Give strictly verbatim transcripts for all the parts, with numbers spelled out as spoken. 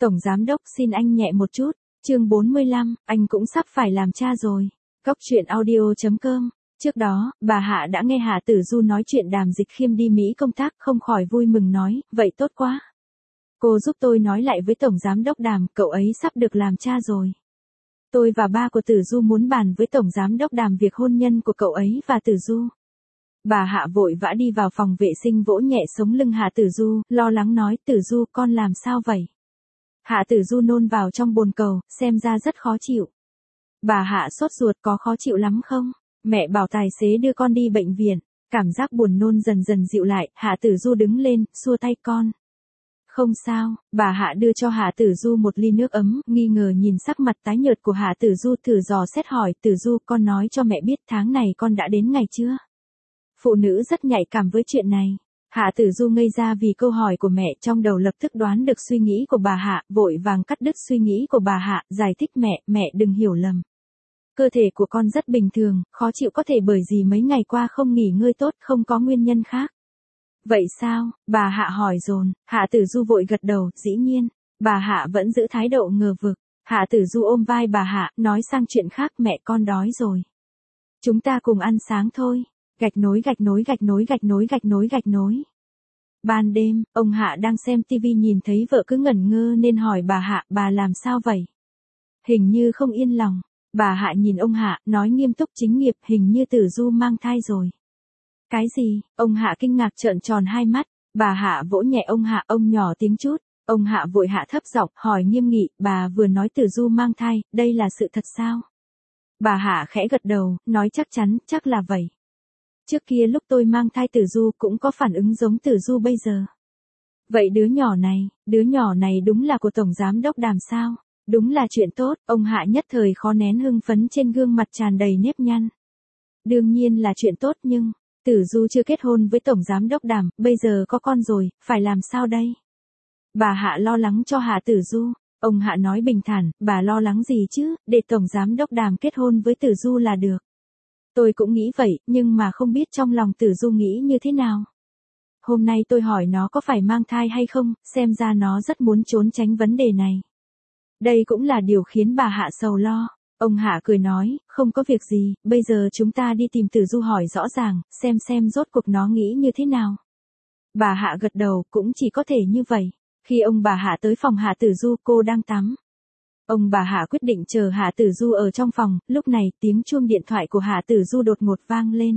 Tổng giám đốc xin anh nhẹ một chút. Chương bốn mươi lăm, anh cũng sắp phải làm cha rồi. Góc truyện audio chấm com. Trước đó, bà Hạ đã nghe Hạ Tử Du nói chuyện Đàm Dịch Khiêm đi Mỹ công tác, không khỏi vui mừng nói, vậy tốt quá. Cô giúp tôi nói lại với Tổng giám đốc Đàm, cậu ấy sắp được làm cha rồi. Tôi và ba của Tử Du muốn bàn với Tổng giám đốc Đàm việc hôn nhân của cậu ấy và Tử Du. Bà Hạ vội vã đi vào phòng vệ sinh vỗ nhẹ sống lưng Hạ Tử Du, lo lắng nói, Tử Du con làm sao vậy? Hạ Tử Du nôn vào trong bồn cầu, xem ra rất khó chịu. Bà Hạ sốt ruột, có khó chịu lắm không? Mẹ bảo tài xế đưa con đi bệnh viện. Cảm giác buồn nôn dần dần dịu lại, Hạ Tử Du đứng lên, xua tay con. Không sao, bà Hạ đưa cho Hạ Tử Du một ly nước ấm, nghi ngờ nhìn sắc mặt tái nhợt của Hạ Tử Du, thử dò xét hỏi, Tử Du con nói cho mẹ biết tháng này con đã đến ngày chưa? Phụ nữ rất nhạy cảm với chuyện này. Hạ Tử Du ngây ra vì câu hỏi của mẹ, trong đầu lập tức đoán được suy nghĩ của bà Hạ, vội vàng cắt đứt suy nghĩ của bà Hạ, giải thích mẹ, mẹ đừng hiểu lầm. Cơ thể của con rất bình thường, khó chịu có thể bởi vì mấy ngày qua không nghỉ ngơi tốt, không có nguyên nhân khác. Vậy sao? Bà Hạ hỏi dồn. Hạ Tử Du vội gật đầu, dĩ nhiên. Bà Hạ vẫn giữ thái độ ngờ vực. Hạ Tử Du ôm vai bà Hạ, nói sang chuyện khác, mẹ con đói rồi. Chúng ta cùng ăn sáng thôi. Gạch nối gạch nối gạch nối gạch nối gạch nối gạch nối. Ban đêm, ông Hạ đang xem tivi nhìn thấy vợ cứ ngẩn ngơ nên hỏi bà Hạ, bà làm sao vậy? Hình như không yên lòng. Bà Hạ nhìn ông Hạ, nói nghiêm túc, chính nghiệp, hình như Tử Du mang thai rồi. Cái gì? Ông Hạ kinh ngạc trợn tròn hai mắt. Bà Hạ vỗ nhẹ ông Hạ, ông nhỏ tiếng chút. Ông Hạ vội hạ thấp giọng, hỏi nghiêm nghị, bà vừa nói Tử Du mang thai, đây là sự thật sao? Bà Hạ khẽ gật đầu, nói chắc chắn, chắc là vậy. Trước kia lúc tôi mang thai Tử Du cũng có phản ứng giống Tử Du bây giờ. Vậy đứa nhỏ này, đứa nhỏ này đúng là của Tổng Giám đốc Đàm sao? Đúng là chuyện tốt, ông Hạ nhất thời khó nén hưng phấn trên gương mặt tràn đầy nếp nhăn. Đương nhiên là chuyện tốt nhưng, Tử Du chưa kết hôn với Tổng Giám đốc Đàm, bây giờ có con rồi, phải làm sao đây? Bà Hạ lo lắng cho Hạ Tử Du. Ông Hạ nói bình thản, bà lo lắng gì chứ, để Tổng Giám đốc Đàm kết hôn với Tử Du là được. Tôi cũng nghĩ vậy, nhưng mà không biết trong lòng Tử Du nghĩ như thế nào. Hôm nay tôi hỏi nó có phải mang thai hay không, xem ra nó rất muốn trốn tránh vấn đề này. Đây cũng là điều khiến bà Hạ sầu lo. Ông Hạ cười nói, không có việc gì, bây giờ chúng ta đi tìm Tử Du hỏi rõ ràng, xem xem rốt cuộc nó nghĩ như thế nào. Bà Hạ gật đầu, cũng chỉ có thể như vậy. Khi ông bà Hạ tới phòng Hạ Tử Du, cô đang tắm. Ông bà Hạ quyết định chờ Hạ Tử Du ở trong phòng, lúc này tiếng chuông điện thoại của Hạ Tử Du đột ngột vang lên.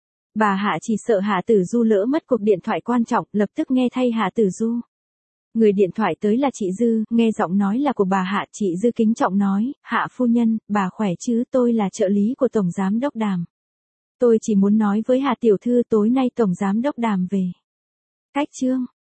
Bà Hạ chỉ sợ Hạ Tử Du lỡ mất cuộc điện thoại quan trọng, lập tức nghe thay Hạ Tử Du. Người điện thoại tới là chị Dư, nghe giọng nói là của bà Hạ, chị Dư kính trọng nói, Hạ phu nhân, bà khỏe chứ, tôi là trợ lý của Tổng Giám đốc Đàm. Tôi chỉ muốn nói với Hạ tiểu thư tối nay Tổng Giám đốc Đàm về. Cách chương.